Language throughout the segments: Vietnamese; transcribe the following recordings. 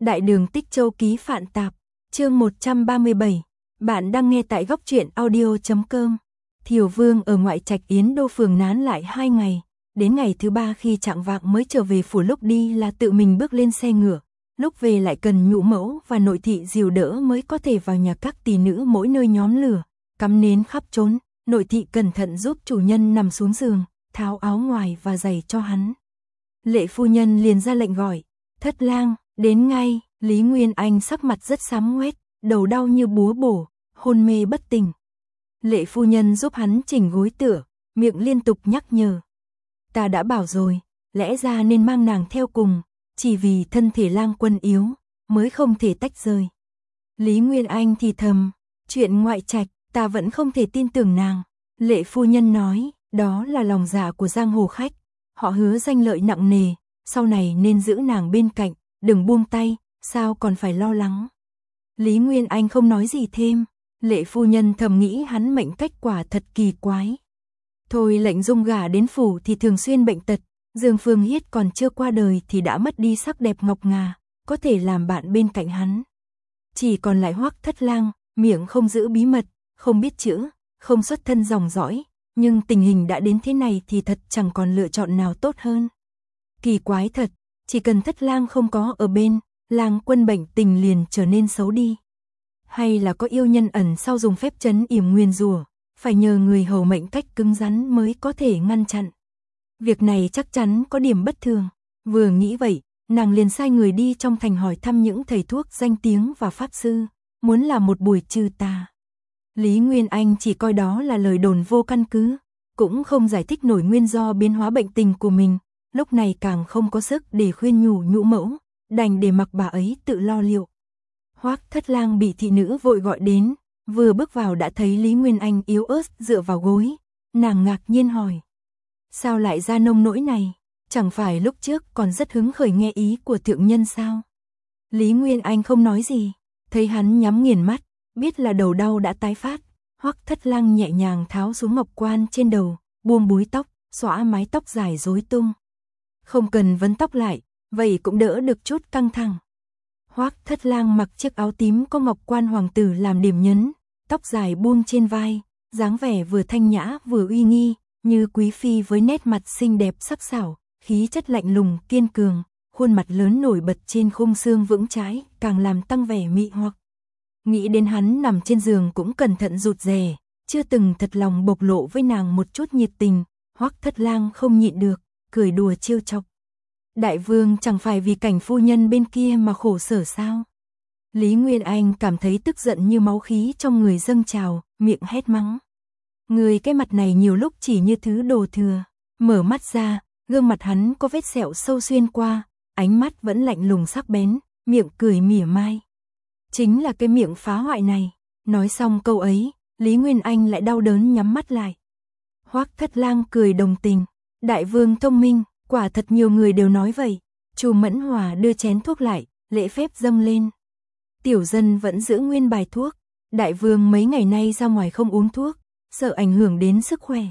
Đại đường Tích Châu ký Phạn Tạp, chương 137. Bạn đang nghe tại góc truyện audio.com. Thiều Vương ở ngoại trạch Yến Đô phường nán lại 2 ngày, đến ngày thứ 3 khi chạng vạng mới trở về phủ, lúc đi là tự mình bước lên xe ngựa, lúc về lại cần nhũ mẫu và nội thị dìu đỡ mới có thể vào nhà các tỷ nữ mỗi nơi nhóm lửa, cắm nến khắp trốn. Nội thị cẩn thận giúp chủ nhân nằm xuống giường, tháo áo ngoài và giày cho hắn. Lệ phu nhân liền ra lệnh gọi, Thất lang, đến ngay. Lý Nguyên Anh sắc mặt rất xám ngoét, đầu đau như búa bổ, hôn mê bất tỉnh. Lệ phu nhân giúp hắn chỉnh gối tựa, miệng liên tục nhắc nhở. Ta đã bảo rồi, lẽ ra nên mang nàng theo cùng, chỉ vì thân thể lang quân yếu, mới không thể tách rời. Lý Nguyên Anh thì thầm, chuyện ngoại trạch, ta vẫn không thể tin tưởng nàng. Lệ phu nhân nói, đó là lòng dạ của giang hồ khách, họ hứa danh lợi nặng nề, sau này nên giữ nàng bên cạnh, đừng buông tay, sao còn phải lo lắng. Lý Nguyên Anh không nói gì thêm, lệ phu nhân thầm nghĩ hắn mệnh cách quả thật kỳ quái. Thôi lệnh Dung gả đến phủ thì thường xuyên bệnh tật, Dương Phương Hiết còn chưa qua đời thì đã mất đi sắc đẹp ngọc ngà, có thể làm bạn bên cạnh hắn. Chỉ còn lại Hoắc Thất Lang, miệng không giữ bí mật, không biết chữ, không xuất thân dòng dõi, nhưng tình hình đã đến thế này thì thật chẳng còn lựa chọn nào tốt hơn. Kỳ quái thật, chỉ cần Thất Lang không có ở bên, lang quân bệnh tình liền trở nên xấu đi. Hay là có yêu nhân ẩn sau dùng phép trấn yểm nguyền rủa, phải nhờ người hầu mệnh cách cứng rắn mới có thể ngăn chặn. Việc này chắc chắn có điểm bất thường. Vừa nghĩ vậy, nàng liền sai người đi trong thành hỏi thăm những thầy thuốc danh tiếng và pháp sư, muốn làm một buổi trừ tà. Lý Nguyên Anh chỉ coi đó là lời đồn vô căn cứ, cũng không giải thích nổi nguyên do biến hóa bệnh tình của mình, lúc này càng không có sức để khuyên nhủ nhũ mẫu, đành để mặc bà ấy tự lo liệu. Hoắc Thất Lang bị thị nữ vội gọi đến, vừa bước vào đã thấy Lý Nguyên Anh yếu ớt dựa vào gối, nàng ngạc nhiên hỏi. Sao lại ra nông nỗi này, chẳng phải lúc trước còn rất hứng khởi nghe ý của thượng nhân sao? Lý Nguyên Anh không nói gì, thấy hắn nhắm nghiền mắt, biết là đầu đau đã tái phát, Hoắc Thất Lang nhẹ nhàng tháo xuống ngọc quan trên đầu, buông búi tóc, xõa mái tóc dài rối tung. Không cần vấn tóc lại, vậy cũng đỡ được chút căng thẳng. Hoắc Thất Lang mặc chiếc áo tím có ngọc quan hoàng tử làm điểm nhấn, tóc dài buông trên vai, dáng vẻ vừa thanh nhã vừa uy nghi, như quý phi với nét mặt xinh đẹp sắc sảo, khí chất lạnh lùng kiên cường, khuôn mặt lớn nổi bật trên khung xương vững chãi, càng làm tăng vẻ mị hoặc. Nghĩ đến hắn nằm trên giường cũng cẩn thận rụt rè, chưa từng thật lòng bộc lộ với nàng một chút nhiệt tình, Hoắc Thất Lang không nhịn được, cười đùa trêu chọc. Đại vương chẳng phải vì cảnh phu nhân bên kia mà khổ sở sao? Lý Nguyên Anh cảm thấy tức giận như máu khí trong người dâng trào, miệng hét mắng. Người cái mặt này nhiều lúc chỉ như thứ đồ thừa. Mở mắt ra, gương mặt hắn có vết sẹo sâu xuyên qua, ánh mắt vẫn lạnh lùng sắc bén, miệng cười mỉa mai. Chính là cái miệng phá hoại này. Nói xong câu ấy, Lý Nguyên Anh lại đau đớn nhắm mắt lại. Hoắc Thất Lang cười đồng tình. Đại vương thông minh, quả thật nhiều người đều nói vậy. Chu Mẫn Hòa đưa chén thuốc lại, lễ phép dâng lên. Tiểu dân vẫn giữ nguyên bài thuốc. Đại vương mấy ngày nay ra ngoài không uống thuốc, sợ ảnh hưởng đến sức khỏe.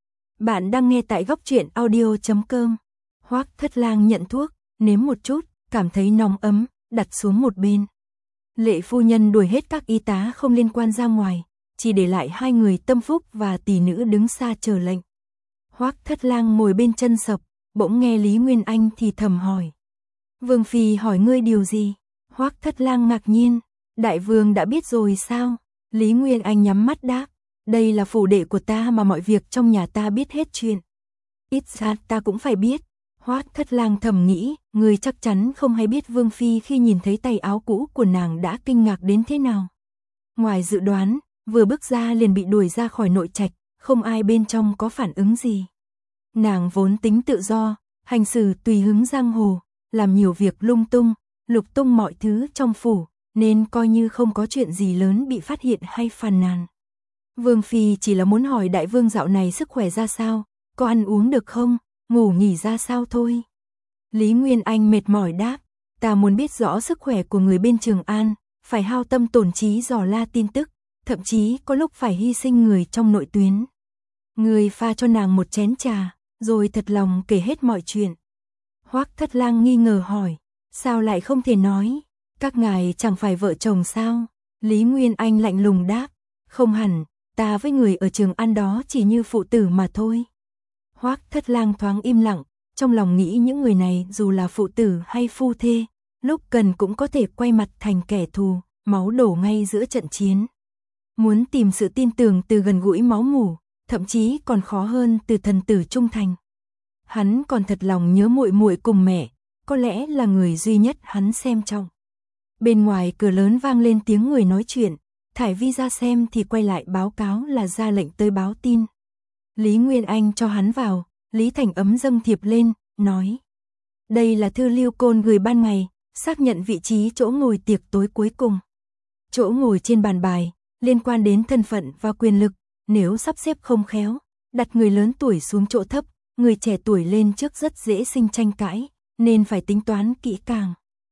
Bạn đang nghe tại góc truyện audio.com. Hoắc Thất Lang nhận thuốc, nếm một chút, cảm thấy nóng ấm, đặt xuống một bên. Lệ phu nhân đuổi hết các y tá không liên quan ra ngoài, chỉ để lại 2 người tâm phúc và tỷ nữ đứng xa chờ lệnh. Hoắc Thất Lang ngồi bên chân sập, bỗng nghe Lý Nguyên Anh thì thầm hỏi. Vương phi hỏi ngươi điều gì? Hoắc Thất Lang ngạc nhiên. Đại vương đã biết rồi sao? Lý Nguyên Anh nhắm mắt đáp. Đây là phủ đệ của ta mà mọi việc trong nhà ta biết hết chuyện. Ít ra ta cũng phải biết. Hoắc Thất Lang thầm nghĩ, người chắc chắn không hay biết Vương phi khi nhìn thấy tay áo cũ của nàng đã kinh ngạc đến thế nào. Ngoài dự đoán, vừa bước ra liền bị đuổi ra khỏi nội trạch, không ai bên trong có phản ứng gì. Nàng vốn tính tự do, hành xử tùy hứng giang hồ, làm nhiều việc lung tung, lục tung mọi thứ trong phủ, nên coi như không có chuyện gì lớn bị phát hiện hay phàn nàn. Vương phi chỉ là muốn hỏi đại vương dạo này sức khỏe ra sao, có ăn uống được không, ngủ nghỉ ra sao thôi. Lý Nguyên Anh mệt mỏi đáp, ta muốn biết rõ sức khỏe của người bên Trường An, phải hao tâm tổn trí dò la tin tức, thậm chí có lúc phải hy sinh người trong nội tuyến. Người pha cho nàng một chén trà, rồi thật lòng kể hết mọi chuyện. Hoắc Thất Lang nghi ngờ hỏi, sao lại không thể nói? Các ngài chẳng phải vợ chồng sao? Lý Nguyên Anh lạnh lùng đáp, không hẳn, ta với người ở Trường An đó chỉ như phụ tử mà thôi. Hoắc Thất Lang thoáng im lặng, trong lòng nghĩ những người này dù là phụ tử hay phu thê, lúc cần cũng có thể quay mặt thành kẻ thù, máu đổ ngay giữa trận chiến. Muốn tìm sự tin tưởng từ gần gũi máu mủ, thậm chí còn khó hơn từ thần tử trung thành. Hắn còn thật lòng nhớ muội muội cùng mẹ, có lẽ là người duy nhất hắn xem trọng. Bên ngoài cửa lớn vang lên tiếng người nói chuyện, Thải Vi ra xem thì quay lại báo cáo là ra lệnh tới báo tin. Lý Nguyên Anh cho hắn vào, Lý Thành Ấm dâng thiệp lên, nói. Đây là thư Lưu Côn gửi ban ngày, xác nhận vị trí chỗ ngồi tiệc tối cuối cùng. Chỗ ngồi trên bàn bài, liên quan đến thân phận và quyền lực, nếu sắp xếp không khéo, đặt người lớn tuổi xuống chỗ thấp, người trẻ tuổi lên trước rất dễ sinh tranh cãi, nên phải tính toán kỹ càng.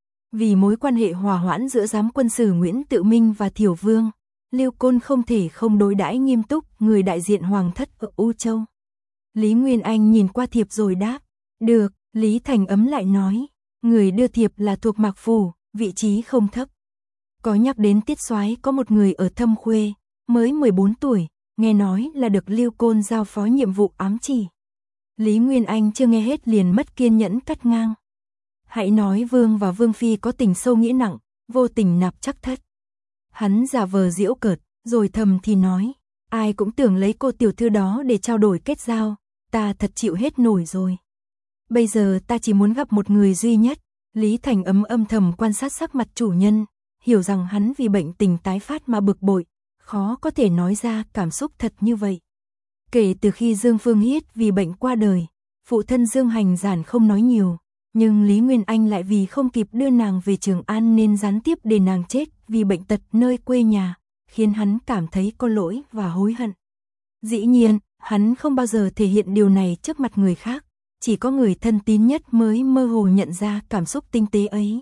Vì mối quan hệ hòa hoãn giữa giám quân sử Nguyễn Tự Minh và Thiểu Vương, Lưu Côn không thể không đối đãi nghiêm túc người đại diện hoàng thất ở U Châu. Lý Nguyên Anh nhìn qua thiệp rồi đáp, được. Lý Thành Ấm lại nói, người đưa thiệp là thuộc Mạc Phủ, vị trí không thấp. Có nhắc đến Tiết Soái có một người ở Thâm Khuê, mới 14 tuổi, nghe nói là được Lưu Côn giao phó nhiệm vụ ám chỉ. Lý Nguyên Anh chưa nghe hết liền mất kiên nhẫn cắt ngang. Hãy nói Vương và Vương Phi có tình sâu nghĩa nặng, vô tình nạp chắc thất. Hắn giả vờ giễu cợt, rồi thầm thì nói, ai cũng tưởng lấy cô tiểu thư đó để trao đổi kết giao, ta thật chịu hết nổi rồi. Bây giờ ta chỉ muốn gặp một người duy nhất. Lý Thành Ấm âm thầm quan sát sắc mặt chủ nhân, hiểu rằng hắn vì bệnh tình tái phát mà bực bội, khó có thể nói ra cảm xúc thật như vậy. Kể từ khi Dương Phương Hiết vì bệnh qua đời, phụ thân Dương Hành Giản không nói nhiều, nhưng Lý Nguyên Anh lại vì không kịp đưa nàng về Trường An nên gián tiếp để nàng chết vì bệnh tật nơi quê nhà, khiến hắn cảm thấy có lỗi và hối hận. Dĩ nhiên, hắn không bao giờ thể hiện điều này trước mặt người khác, chỉ có người thân tín nhất mới mơ hồ nhận ra cảm xúc tinh tế ấy.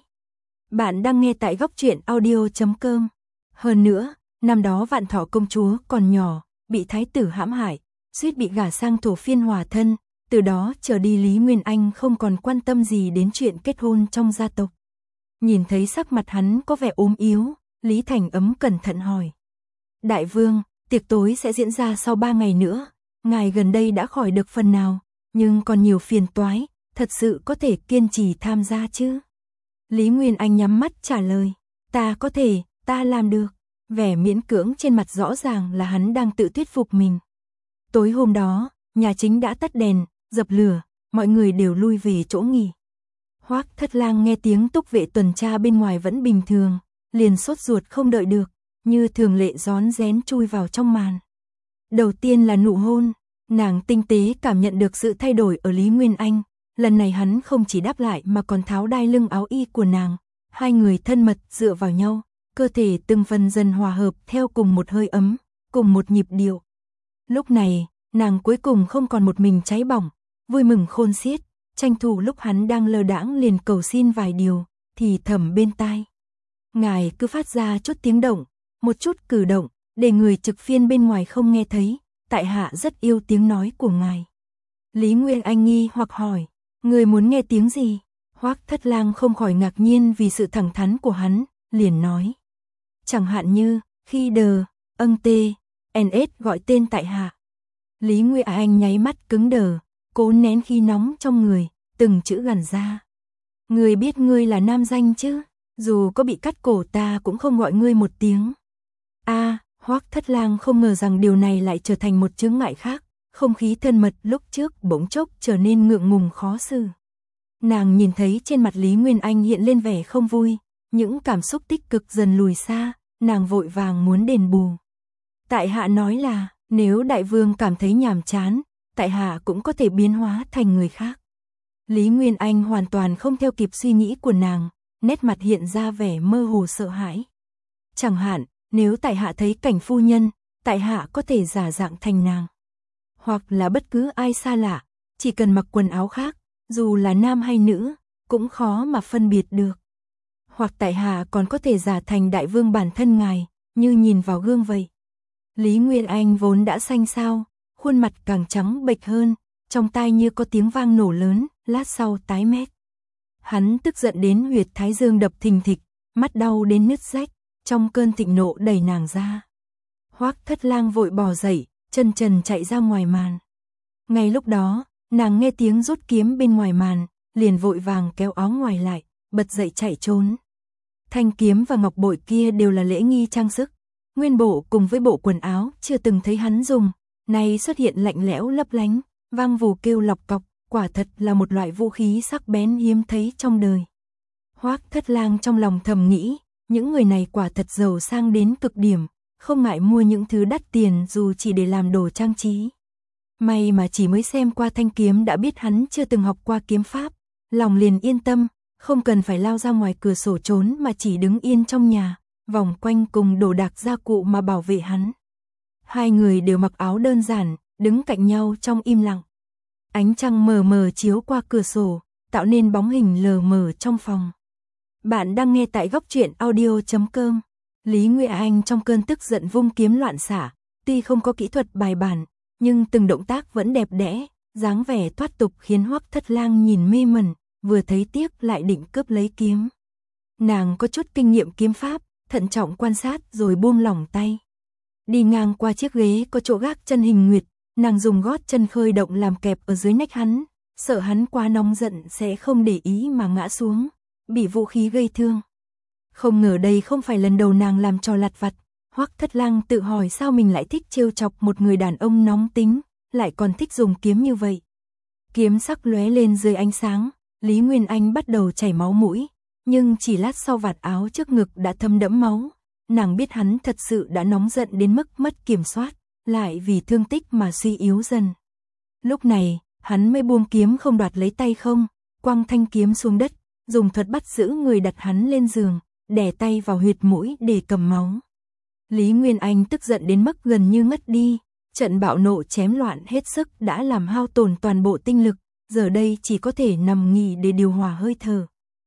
Bạn đang nghe tại góc truyện audio.com. Hơn nữa, năm đó Vạn Thọ công chúa còn nhỏ, bị thái tử hãm hại, suýt bị gả sang thổ phiên hòa thân, từ đó trở đi Lý Nguyên Anh không còn quan tâm gì đến chuyện kết hôn trong gia tộc. Nhìn thấy sắc mặt hắn có vẻ ốm yếu, Lý Thành Ấm cẩn thận hỏi. Đại vương, tiệc tối sẽ diễn ra sau 3 ngày nữa, ngài gần đây đã khỏi được phần nào, nhưng còn nhiều phiền toái, thật sự có thể kiên trì tham gia chứ? Lý Nguyên Anh nhắm mắt trả lời, ta có thể, ta làm được. Vẻ miễn cưỡng trên mặt rõ ràng là hắn đang tự thuyết phục mình. Tối hôm đó, nhà chính đã tắt đèn, dập lửa, mọi người đều lui về chỗ nghỉ. Hoắc Thất Lang nghe tiếng túc vệ tuần tra bên ngoài vẫn bình thường, liền sốt ruột không đợi được, như thường lệ rón rén chui vào trong màn. Đầu tiên là nụ hôn, nàng tinh tế cảm nhận được sự thay đổi ở Lý Nguyên Anh, lần này hắn không chỉ đáp lại mà còn tháo đai lưng áo y của nàng, hai người thân mật dựa vào nhau, cơ thể từng phần dần hòa hợp theo cùng một hơi ấm, cùng một nhịp điệu. Lúc này, nàng cuối cùng không còn một mình cháy bỏng, vui mừng khôn xiết, tranh thủ lúc hắn đang lơ đãng liền cầu xin vài điều, thì thầm bên tai. Ngài cứ phát ra chút tiếng động, một chút cử động, để người trực phiên bên ngoài không nghe thấy, tại hạ rất yêu tiếng nói của ngài. Lý Nguyên Anh nghi hoặc hỏi, người muốn nghe tiếng gì? Hoắc Thất Lang không khỏi ngạc nhiên vì sự thẳng thắn của hắn, liền nói. Chẳng hạn như, khi đờ, NS gọi tên tại hạ. Lý Nguyên Anh nháy mắt cứng đờ, cố nén khí nóng trong người, từng chữ gằn ra. Người biết ngươi là nam danh chứ, dù có bị cắt cổ ta cũng không gọi ngươi một tiếng. Hoắc Thất Lang không ngờ rằng điều này lại trở thành một chướng ngại khác, không khí thân mật lúc trước bỗng chốc trở nên ngượng ngùng khó xử. Nàng nhìn thấy trên mặt Lý Nguyên Anh hiện lên vẻ không vui, những cảm xúc tích cực dần lùi xa, nàng vội vàng muốn đền bù. Tại hạ nói là, nếu đại vương cảm thấy nhàm chán, tại hạ cũng có thể biến hóa thành người khác. Lý Nguyên Anh hoàn toàn không theo kịp suy nghĩ của nàng, nét mặt hiện ra vẻ mơ hồ sợ hãi. Chẳng hạn, nếu tại hạ thấy Cảnh phu nhân, tại hạ có thể giả dạng thành nàng. Hoặc là bất cứ ai xa lạ, chỉ cần mặc quần áo khác, dù là nam hay nữ, cũng khó mà phân biệt được. Hoặc tại hạ còn có thể giả thành đại vương bản thân ngài, như nhìn vào gương vậy. Lý Nguyên Anh vốn đã xanh xao, khuôn mặt càng trắng bệch hơn, trong tai như có tiếng vang nổ lớn, lát sau tái mét. Hắn tức giận đến huyệt thái dương đập thình thịch, mắt đau đến nứt rách, trong cơn thịnh nộ đẩy nàng ra. Hoắc Thất Lang vội bò dậy, chân trần chạy ra ngoài màn. Ngay lúc đó, nàng nghe tiếng rút kiếm bên ngoài màn, liền vội vàng kéo áo ngoài lại, bật dậy chạy trốn. Thanh kiếm và ngọc bội kia đều là lễ nghi trang sức, nguyên bộ cùng với bộ quần áo chưa từng thấy hắn dùng, nay xuất hiện lạnh lẽo lấp lánh, vang vù kêu lọc cọc, quả thật là một loại vũ khí sắc bén hiếm thấy trong đời. Hoắc Thất Lang trong lòng thầm nghĩ, những người này quả thật giàu sang đến cực điểm, không ngại mua những thứ đắt tiền dù chỉ để làm đồ trang trí. May mà chỉ mới xem qua thanh kiếm đã biết hắn chưa từng học qua kiếm pháp, lòng liền yên tâm, không cần phải lao ra ngoài cửa sổ trốn mà chỉ đứng yên trong nhà, vòng quanh cùng đồ đạc gia cụ mà bảo vệ hắn. Hai người đều mặc áo đơn giản, đứng cạnh nhau trong im lặng. Ánh trăng mờ mờ chiếu qua cửa sổ, tạo nên bóng hình lờ mờ trong phòng. Bạn đang nghe tại góc truyện audio.com. Lý Nguyên Anh trong cơn tức giận vung kiếm loạn xả, tuy không có kỹ thuật bài bản, nhưng từng động tác vẫn đẹp đẽ, dáng vẻ thoát tục khiến Hoắc Thất Lang nhìn mê mẩn, vừa thấy tiếc lại định cướp lấy kiếm. Nàng có chút kinh nghiệm kiếm pháp, thận trọng quan sát rồi buông lỏng tay. Đi ngang qua chiếc ghế có chỗ gác chân hình nguyệt, nàng dùng gót chân khơi động làm kẹp ở dưới nách hắn, sợ hắn quá nóng giận sẽ không để ý mà ngã xuống, bị vũ khí gây thương. Không ngờ đây không phải lần đầu nàng làm trò lặt vặt, Hoắc Thất Lang tự hỏi sao mình lại thích trêu chọc một người đàn ông nóng tính, lại còn thích dùng kiếm như vậy. Kiếm sắc lóe lên dưới ánh sáng, Lý Nguyên Anh bắt đầu chảy máu mũi, nhưng chỉ lát sau vạt áo trước ngực đã thấm đẫm máu, nàng biết hắn thật sự đã nóng giận đến mức mất kiểm soát, lại vì thương tích mà suy yếu dần. Lúc này, hắn mới buông kiếm không đoạt lấy tay không, quăng thanh kiếm xuống đất, dùng thuật bắt giữ người đặt hắn lên giường, đè tay vào huyệt mũi để cầm máu. Lý Nguyên Anh tức giận đến mức gần như ngất đi, trận bạo nộ chém loạn hết sức đã làm hao tổn toàn bộ tinh lực, giờ đây chỉ có thể nằm nghỉ để điều hòa hơi thở.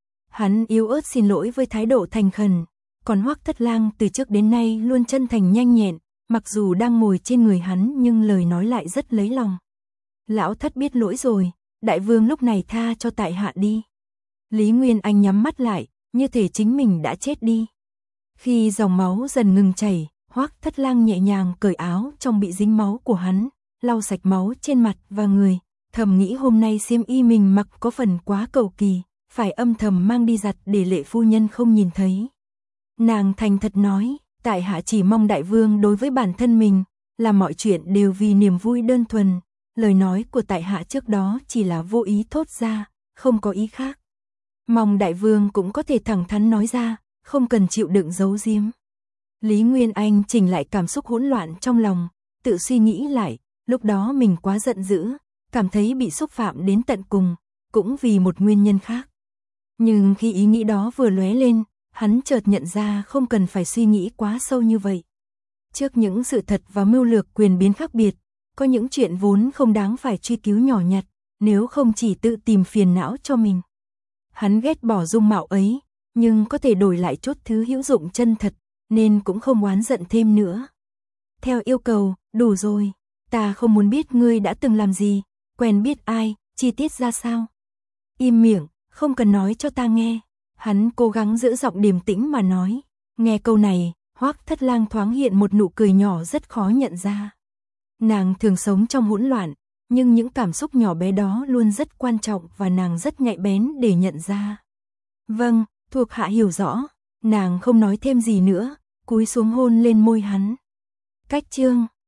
Hắn yếu ớt xin lỗi với thái độ thành khẩn, còn Hoắc Thất Lang từ trước đến nay luôn chân thành nhanh nhẹn, mặc dù đang ngồi trên người hắn nhưng lời nói lại rất lấy lòng. Lão thất biết lỗi rồi, đại vương lúc này tha cho tại hạ đi. Lý Nguyên Anh nhắm mắt lại, như thể chính mình đã chết đi. Khi dòng máu dần ngừng chảy, Hoắc Thất Lang nhẹ nhàng cởi áo trong bị dính máu của hắn, lau sạch máu trên mặt và người, thầm nghĩ hôm nay xiêm y mình mặc có phần quá cầu kỳ, phải âm thầm mang đi giặt để Lệ phu nhân không nhìn thấy. Nàng thành thật nói, tại hạ chỉ mong đại vương đối với bản thân mình, làm mọi chuyện đều vì niềm vui đơn thuần, lời nói của tại hạ trước đó chỉ là vô ý thốt ra, không có ý khác. Mong đại vương cũng có thể thẳng thắn nói ra, không cần chịu đựng giấu giếm. Lý Nguyên Anh chỉnh lại cảm xúc hỗn loạn trong lòng, tự suy nghĩ lại, lúc đó mình quá giận dữ, cảm thấy bị xúc phạm đến tận cùng, cũng vì một nguyên nhân khác. Nhưng khi ý nghĩ đó vừa lóe lên, hắn chợt nhận ra không cần phải suy nghĩ quá sâu như vậy. Trước những sự thật và mưu lược quyền biến khác biệt, có những chuyện vốn không đáng phải truy cứu nhỏ nhặt, nếu không chỉ tự tìm phiền não cho mình. Hắn ghét bỏ dung mạo ấy, nhưng có thể đổi lại chút thứ hữu dụng chân thật, nên cũng không oán giận thêm nữa. Theo yêu cầu, đủ rồi, ta không muốn biết ngươi đã từng làm gì, quen biết ai, chi tiết ra sao. Im miệng, không cần nói cho ta nghe. Hắn cố gắng giữ giọng điềm tĩnh mà nói. Nghe câu này, Hoắc Thất Lang thoáng hiện một nụ cười nhỏ rất khó nhận ra. Nàng thường sống trong hỗn loạn, nhưng những cảm xúc nhỏ bé đó luôn rất quan trọng và nàng rất nhạy bén để nhận ra. Vâng, thuộc hạ hiểu rõ. Nàng không nói thêm gì nữa, cúi xuống hôn lên môi hắn. Cách chương